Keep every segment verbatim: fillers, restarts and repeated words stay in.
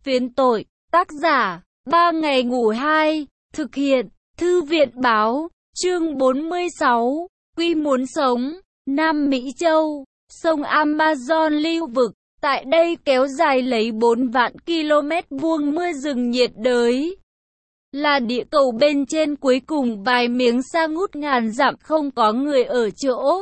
Phiến tội, tác giả, ba ngày ngủ hai, thực hiện, Thư viện Báo, chương bốn mươi sáu, Quy muốn sống, Nam Mỹ Châu, sông Amazon lưu vực, tại đây kéo dài lấy bốn vạn ki lô mét vuông mưa rừng nhiệt đới. Là địa cầu bên trên cuối cùng vài miếng sa ngút ngàn dặm không có người ở chỗ.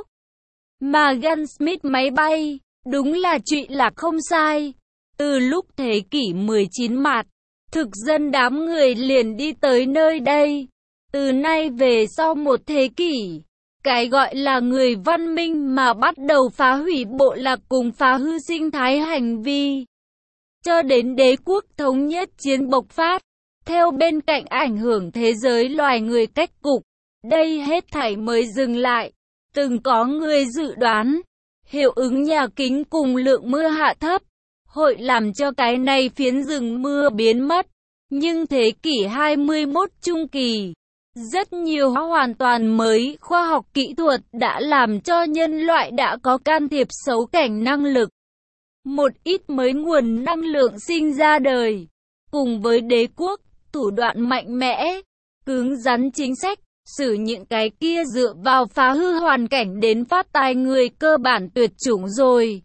Mà Gunsmith máy bay, đúng là chuyện là không sai. Từ lúc thế kỷ mười chín mạt, thực dân đám người liền đi tới nơi đây. Từ nay về sau một thế kỷ, cái gọi là người văn minh mà bắt đầu phá hủy bộ lạc cùng phá hư sinh thái hành vi. Cho đến đế quốc thống nhất chiến bộc phát, theo bên cạnh ảnh hưởng thế giới loài người cách cục, đây hết thảy mới dừng lại. Từng có người dự đoán, hiệu ứng nhà kính cùng lượng mưa hạ thấp, hội làm cho cái này phiến rừng mưa biến mất. Nhưng thế kỷ hai mươi mốt trung kỳ, rất nhiều hoàn toàn mới khoa học kỹ thuật đã làm cho nhân loại đã có can thiệp xấu cảnh năng lực. Một ít mới nguồn năng lượng sinh ra đời, cùng với đế quốc, thủ đoạn mạnh mẽ, cứng rắn chính sách, xử những cái kia dựa vào phá hư hoàn cảnh đến phát tài người cơ bản tuyệt chủng rồi.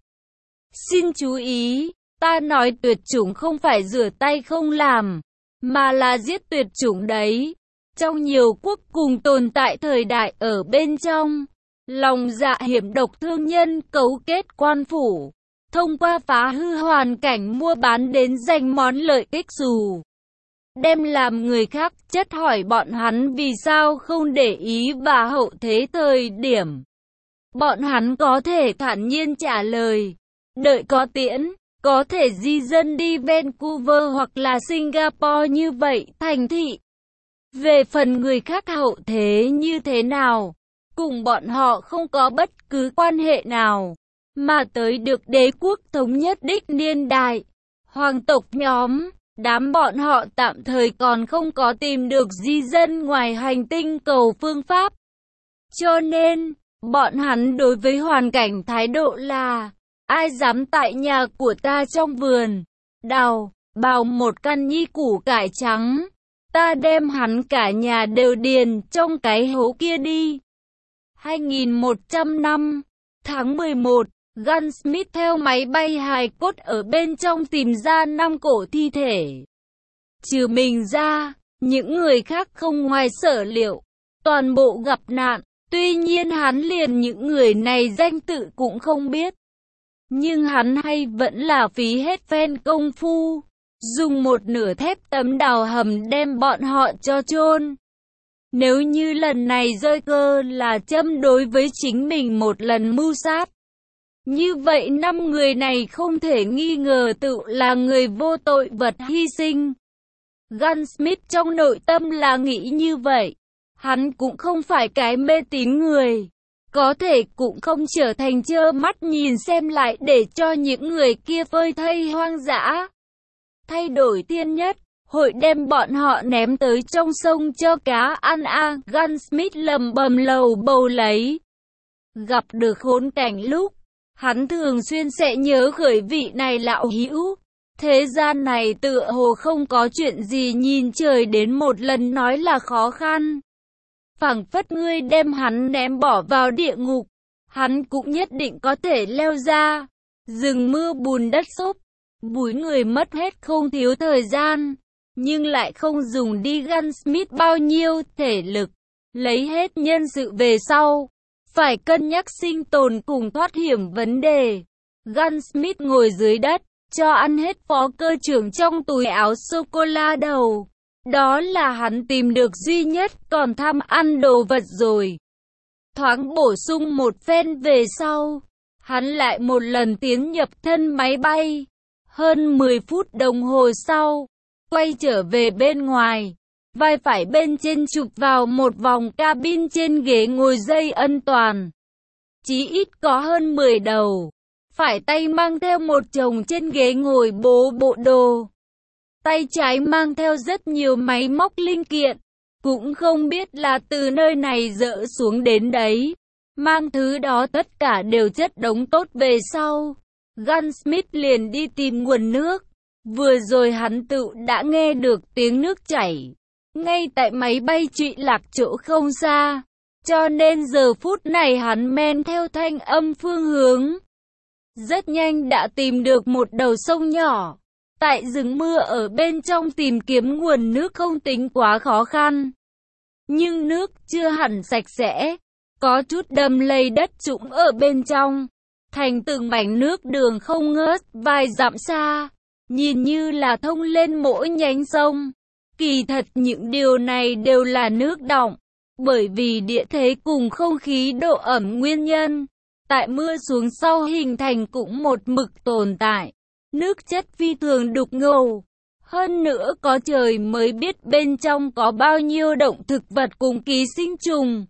Xin chú ý, ta nói tuyệt chủng không phải rửa tay không làm, mà là giết tuyệt chủng đấy. Trong nhiều quốc cùng tồn tại thời đại ở bên trong, lòng dạ hiểm độc thương nhân cấu kết quan phủ, thông qua phá hư hoàn cảnh mua bán đến giành món lợi ích dù đem làm người khác chất hỏi bọn hắn vì sao không để ý và hậu thế thời điểm. Bọn hắn có thể thản nhiên trả lời, đợi có tiễn, có thể di dân đi Vancouver hoặc là Singapore như vậy, thành thị. Về phần người khác hậu thế như thế nào, cùng bọn họ không có bất cứ quan hệ nào, mà tới được đế quốc thống nhất đích niên đại, hoàng tộc nhóm, đám bọn họ tạm thời còn không có tìm được di dân ngoài hành tinh cầu phương pháp. Cho nên, bọn hắn đối với hoàn cảnh thái độ là, ai dám tại nhà của ta trong vườn, đào, bào một căn nhi củ cải trắng, ta đem hắn cả nhà đều điền trong cái hố kia đi. hai nghìn một trăm năm, tháng mười một, Gunsmith theo máy bay hài cốt ở bên trong tìm ra năm cổ thi thể. Trừ mình ra, những người khác không ngoài sở liệu, toàn bộ gặp nạn. Tuy nhiên hắn liền những người này danh tự cũng không biết. Nhưng hắn hay vẫn là phí hết phen công phu, dùng một nửa thép tấm đào hầm đem bọn họ cho chôn. Nếu như lần này rơi cơ là châm đối với chính mình một lần mưu sát, như vậy năm người này không thể nghi ngờ tự là người vô tội vật hy sinh. Gunsmith trong nội tâm là nghĩ như vậy. Hắn cũng không phải cái mê tín người, có thể cũng không trở thành trơ mắt nhìn xem lại để cho những người kia phơi thây hoang dã. Thay đổi tiên nhất, hội đem bọn họ ném tới trong sông cho cá ăn a. Gunsmith lầm bầm lầu bầu lấy. Gặp được khốn cảnh lúc, hắn thường xuyên sẽ nhớ khởi vị này lão hữu. Thế gian này tựa hồ không có chuyện gì nhìn trời đến một lần nói là khó khăn. Phảng phất ngươi đem hắn ném bỏ vào địa ngục, hắn cũng nhất định có thể leo ra. Rừng mưa bùn đất xốp, búi người mất hết không thiếu thời gian, nhưng lại không dùng đi Gunsmith bao nhiêu thể lực, lấy hết nhân sự về sau. Phải cân nhắc sinh tồn cùng thoát hiểm vấn đề. Gunsmith ngồi dưới đất, cho ăn hết phó cơ trưởng trong túi áo sô-cô-la đầu. Đó là hắn tìm được duy nhất còn tham ăn đồ vật rồi. Thoáng bổ sung một phen về sau, hắn lại một lần tiến nhập thân máy bay. Hơn mười phút đồng hồ sau, quay trở về bên ngoài. Vai phải bên trên chụp vào một vòng cabin trên ghế ngồi dây an toàn. Chí ít có hơn mười đầu. Phải tay mang theo một chồng trên ghế ngồi bố bộ đồ. Tay trái mang theo rất nhiều máy móc linh kiện, cũng không biết là từ nơi này dỡ xuống đến đấy. Mang thứ đó tất cả đều chất đống tốt về sau. Gunsmith liền đi tìm nguồn nước, Vừa rồi hắn tự đã nghe được tiếng nước chảy, ngay tại máy bay trụy lạc chỗ không xa, cho nên giờ phút này hắn men theo thanh âm phương hướng. Rất nhanh đã tìm được một đầu sông nhỏ. Tại rừng mưa ở bên trong tìm kiếm nguồn nước không tính quá khó khăn. Nhưng nước chưa hẳn sạch sẽ, có chút đầm lầy đất trũng ở bên trong, thành từng mảnh nước đường không ngớt vài dặm xa, nhìn như là thông lên mỗi nhánh sông. Kỳ thật những điều này đều là nước đọng, bởi vì địa thế cùng không khí độ ẩm nguyên nhân. Tại mưa xuống sau hình thành cũng một mực tồn tại. Nước chất phi thường đục ngầu. Hơn nữa có trời mới biết bên trong có bao nhiêu động thực vật cùng ký sinh trùng.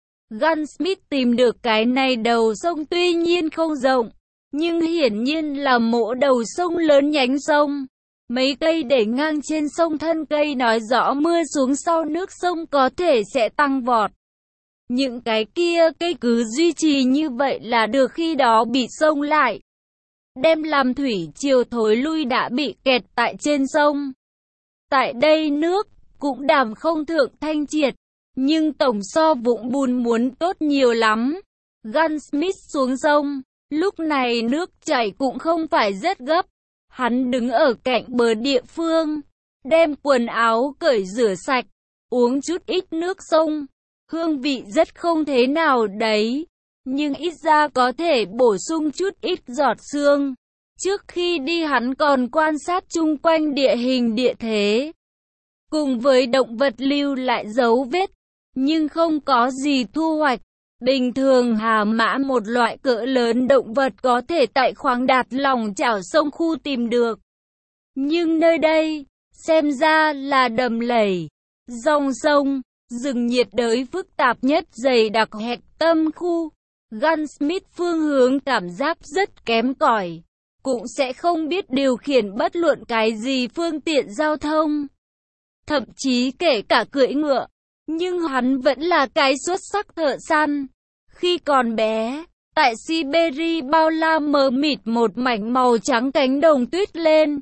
Gunsmith tìm được cái này đầu sông tuy nhiên không rộng, nhưng hiển nhiên là mỗ đầu sông lớn nhánh sông. Mấy cây để ngang trên sông, thân cây nói rõ mưa xuống sau nước sông có thể sẽ tăng vọt. Những cái kia cây cứ duy trì như vậy là được, khi đó bị sông lại, đem làm thủy triều thối lui đã bị kẹt tại trên sông. Tại đây nước cũng đàm không thượng thanh triệt, nhưng tổng so vũng bùn muốn tốt nhiều lắm. Gunsmith xuống sông, lúc này nước chảy cũng không phải rất gấp. Hắn đứng ở cạnh bờ địa phương, đem quần áo cởi rửa sạch, uống chút ít nước sông. Hương vị rất không thế nào đấy, nhưng ít ra có thể bổ sung chút ít giọt sương. Trước khi đi hắn còn quan sát chung quanh địa hình địa thế, cùng với động vật lưu lại dấu vết, nhưng không có gì thu hoạch. Bình thường hà mã một loại cỡ lớn động vật có thể tại khoáng đạt lòng chảo sông khu tìm được. Nhưng nơi đây, xem ra là đầm lầy, dòng sông, rừng nhiệt đới phức tạp nhất dày đặc hẹp tâm khu. Gunsmith phương hướng cảm giác rất kém cỏi, cũng sẽ không biết điều khiển bất luận cái gì phương tiện giao thông, thậm chí kể cả cưỡi ngựa. Nhưng hắn vẫn là cái xuất sắc thợ săn. Khi còn bé, tại Siberia bao la mờ mịt một mảnh màu trắng cánh đồng tuyết lên.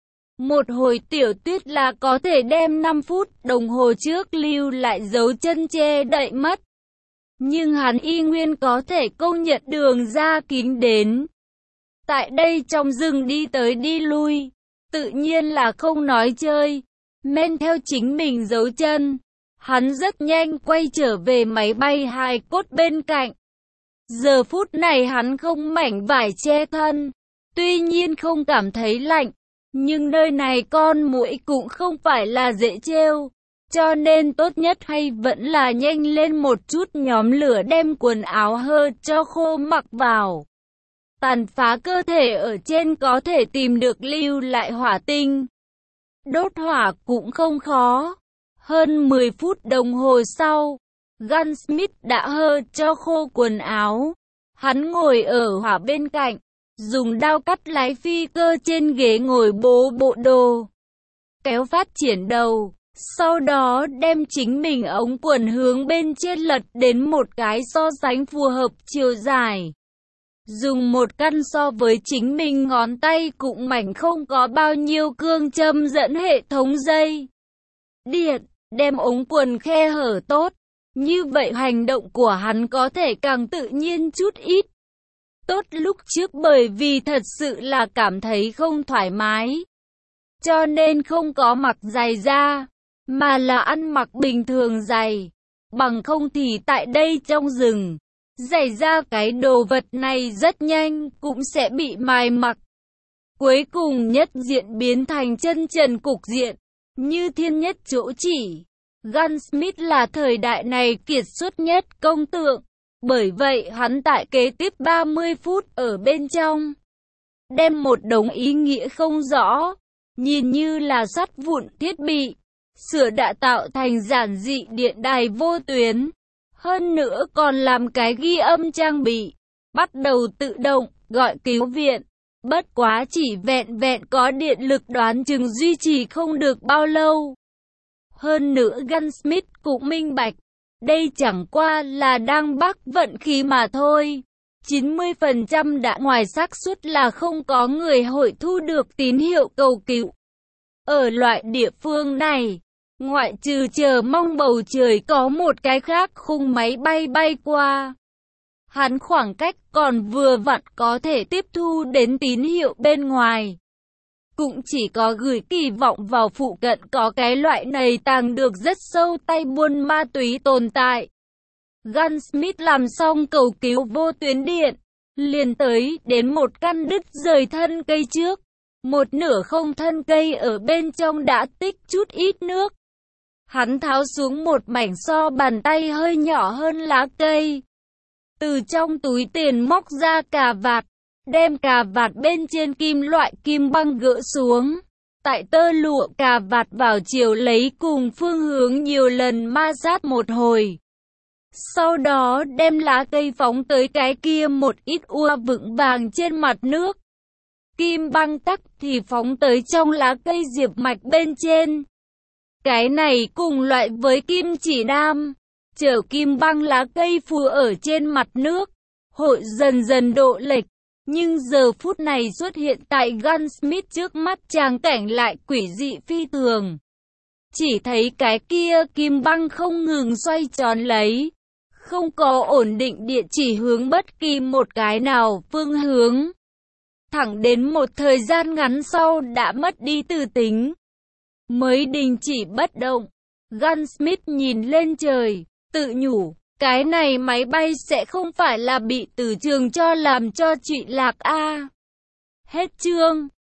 Một hồi tiểu tuyết là có thể đem năm phút đồng hồ trước lưu lại dấu chân che đậy mất. Nhưng hắn y nguyên có thể công nhận đường ra kín đến. Tại đây trong rừng đi tới đi lui, tự nhiên là không nói chơi, men theo chính mình dấu chân. Hắn rất nhanh quay trở về máy bay hài cốt bên cạnh. Giờ phút này hắn không mảnh vải che thân, tuy nhiên không cảm thấy lạnh, nhưng nơi này con muỗi cũng không phải là dễ trêu, cho nên tốt nhất hay vẫn là nhanh lên một chút nhóm lửa đem quần áo hơ cho khô mặc vào. Tàn phá cơ thể ở trên có thể tìm được lưu lại hỏa tinh. Đốt hỏa cũng không khó. Hơn mười phút đồng hồ sau, Gunsmith đã hơ cho khô quần áo. Hắn ngồi ở hỏa bên cạnh, dùng dao cắt lái phi cơ trên ghế ngồi bố bộ đồ, kéo phát triển đầu, sau đó đem chính mình ống quần hướng bên trên lật đến một cái so sánh phù hợp chiều dài. Dùng một căn so với chính mình ngón tay cũng mảnh không có bao nhiêu cương châm dẫn hệ thống dây điện, đem ống quần khe hở tốt. Như vậy hành động của hắn có thể càng tự nhiên chút ít. Tốt lúc trước bởi vì thật sự là cảm thấy không thoải mái, cho nên không có mặc giày da, mà là ăn mặc bình thường giày. Bằng không thì tại đây trong rừng, giày da cái đồ vật này rất nhanh cũng sẽ bị mài mặc. Cuối cùng nhất diện biến thành chân trần cục diện, như thiên nhất chỗ chỉ. Gunsmith là thời đại này kiệt xuất nhất công tượng, bởi vậy hắn tại kế tiếp ba mươi phút ở bên trong, đem một đống ý nghĩa không rõ, nhìn như là sắt vụn thiết bị, sửa đã tạo thành giản dị điện đài vô tuyến. Hơn nữa còn làm cái ghi âm trang bị, bắt đầu tự động, gọi cứu viện. Bất quá chỉ vẹn vẹn có điện lực đoán chừng duy trì không được bao lâu. Hơn nữa Gunsmith cũng minh bạch, đây chẳng qua là đang bắt vận khí mà thôi. chín mươi phần trăm đã ngoài xác suất là không có người hội thu được tín hiệu cầu cứu. Ở loại địa phương này, ngoại trừ chờ mong bầu trời có một cái khác khung máy bay bay qua, hắn khoảng cách còn vừa vặn có thể tiếp thu đến tín hiệu bên ngoài. Cũng chỉ có gửi kỳ vọng vào phụ cận có cái loại này tàng được rất sâu tay buôn ma túy tồn tại. Gunsmith làm xong cầu cứu vô tuyến điện, liền tới đến một căn đứt rời thân cây trước. Một nửa không thân cây ở bên trong đã tích chút ít nước. Hắn tháo xuống một mảnh so bàn tay hơi nhỏ hơn lá cây. Từ trong túi tiền móc ra cà vạt, đem cà vạt bên trên kim loại kim băng gỡ xuống. Tại tơ lụa cà vạt vào chiều lấy cùng phương hướng nhiều lần ma sát một hồi. Sau đó đem lá cây phóng tới cái kia một ít ua vững vàng trên mặt nước. Kim băng tắc thì phóng tới trong lá cây diệp mạch bên trên. Cái này cùng loại với kim chỉ đam, chở kim băng lá cây phù ở trên mặt nước, hội dần dần độ lệch. Nhưng giờ phút này xuất hiện tại Gunsmith trước mắt tràng cảnh lại quỷ dị phi thường. Chỉ thấy cái kia kim băng không ngừng xoay tròn lấy, không có ổn định địa chỉ hướng bất kỳ một cái nào phương hướng. Thẳng đến một thời gian ngắn sau đã mất đi tư tính, mới đình chỉ bất động. Gunsmith nhìn lên trời, tự nhủ, cái này máy bay sẽ không phải là bị từ trường cho làm cho trụy lạc a. Hết chương.